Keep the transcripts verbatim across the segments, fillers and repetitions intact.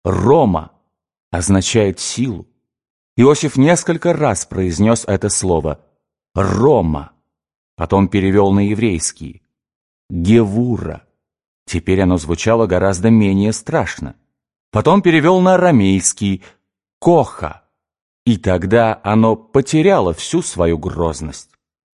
«Рома» означает силу. Иосиф несколько раз произнес это слово «Рома», потом перевел на еврейский «Гевура». Теперь оно звучало гораздо менее страшно. Потом перевел на арамейский «Коха», и тогда оно потеряло всю свою грозность.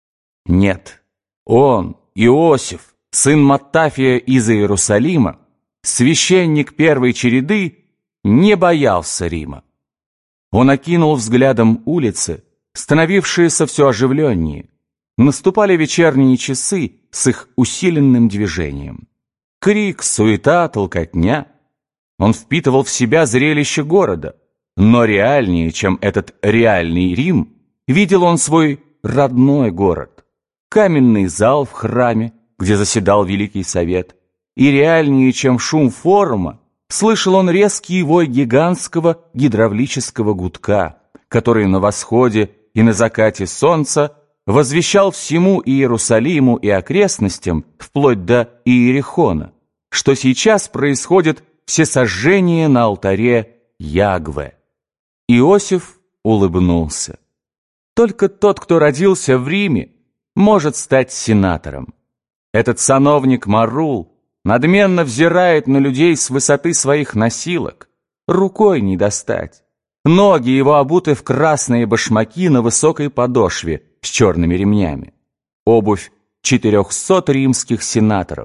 Нет, он, Иосиф, сын Маттафия из Иерусалима, священник первой череды, не боялся Рима. Он окинул взглядом улицы, становившиеся все оживленнее. Наступали вечерние часы с их усиленным движением. Крик, суета, толкотня. Он впитывал в себя зрелище города, но реальнее, чем этот реальный Рим, видел он свой родной город. Каменный зал в храме, где заседал Великий Совет, и реальнее, чем шум форума, слышал он резкий вой гигантского гидравлического гудка, который на восходе и на закате солнца возвещал всему Иерусалиму и окрестностям, вплоть до Иерихона, что сейчас происходит всесожжение на алтаре Ягве. Иосиф улыбнулся. Только тот, кто родился в Риме, может стать сенатором. Этот сановник Марул надменно взирает на людей с высоты своих носилок. Рукой не достать. Ноги его обуты в красные башмаки на высокой подошве с черными ремнями. Обувь четырехсот римских сенаторов.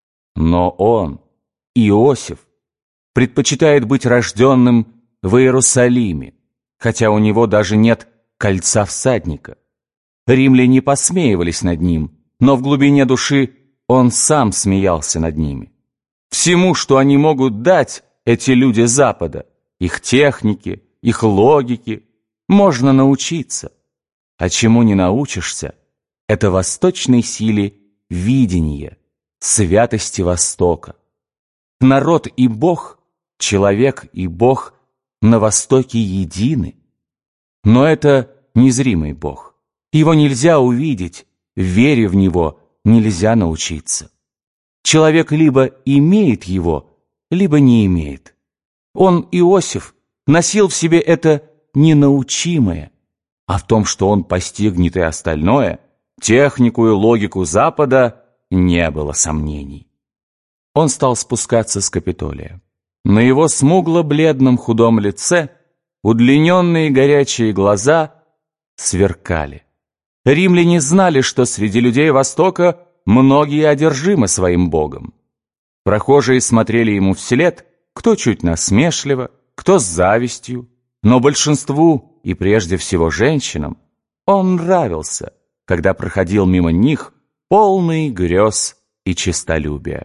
Но он, Иосиф, предпочитает быть рожденным в Иерусалиме, хотя у него даже нет кольца всадника. Римляне посмеивались над ним, но в глубине души он сам смеялся над ними. Всему, что они могут дать, эти люди Запада, их технике, их логике, можно научиться. А чему не научишься, это восточной силе видения, святости Востока. Народ и Бог, человек и Бог на Востоке едины. Но это незримый Бог. Его нельзя увидеть, вере в Него нельзя научиться. Человек либо имеет его, либо не имеет. Он, Иосиф, носил в себе это ненаучимое, а в том, что он постигнет и остальное, технику и логику Запада, не было сомнений. Он стал спускаться с Капитолия. На его смугло-бледном худом лице удлиненные горячие глаза сверкали. Римляне знали, что среди людей Востока многие одержимы своим богом. Прохожие смотрели ему вслед, кто чуть насмешливо, кто с завистью, но большинству, и прежде всего женщинам, он нравился, когда проходил мимо них полный грез и честолюбия.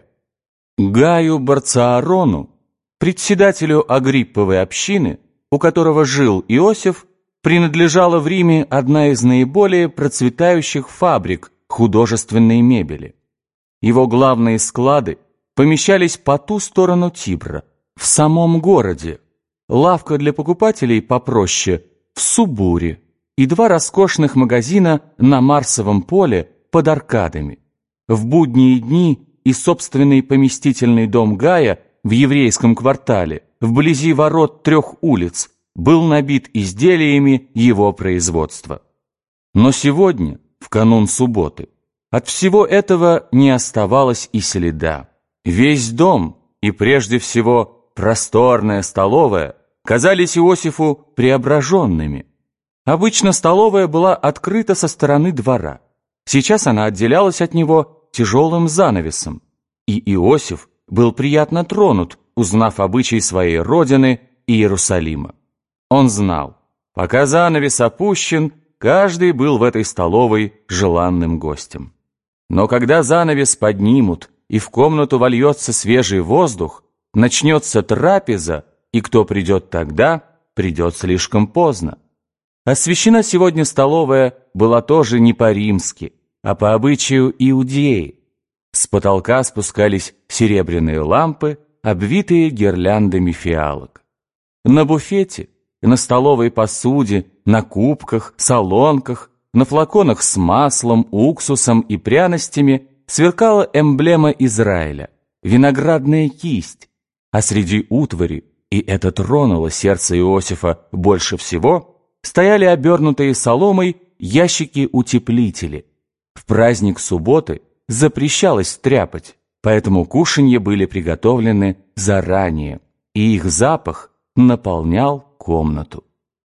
Гаю Барциарону, председателю Агрипповой общины, у которого жил Иосиф, принадлежала в Риме одна из наиболее процветающих фабрик художественной мебели. Его главные склады помещались по ту сторону Тибра, в самом городе, лавка для покупателей попроще в Субуре и два роскошных магазина на Марсовом поле под аркадами. В будние дни и собственный поместительный дом Гая в еврейском квартале, вблизи ворот трех улиц, был набит изделиями его производства. Но сегодня, в канун субботы, от всего этого не оставалось и следа. Весь дом, и прежде всего просторная столовая, казались Иосифу преображенными. Обычно столовая была открыта со стороны двора. Сейчас она отделялась от него тяжелым занавесом, и Иосиф был приятно тронут, узнав обычай своей родины Иерусалима. Он знал, пока занавес опущен, каждый был в этой столовой желанным гостем. Но когда занавес поднимут, и в комнату вольется свежий воздух, начнется трапеза, и кто придет тогда, придет слишком поздно. Освящена сегодня столовая была тоже не по-римски, а по обычаю Иудеи. С потолка спускались серебряные лампы, обвитые гирляндами фиалок. На буфете, на столовой посуде, на кубках, солонках, на флаконах с маслом, уксусом и пряностями сверкала эмблема Израиля — виноградная кисть, а среди утвари и это тронуло сердце Иосифа больше всего, стояли обернутые соломой ящики-утеплители. В праздник субботы запрещалось стряпать, поэтому кушанья были приготовлены заранее, и их запах наполнял комнату.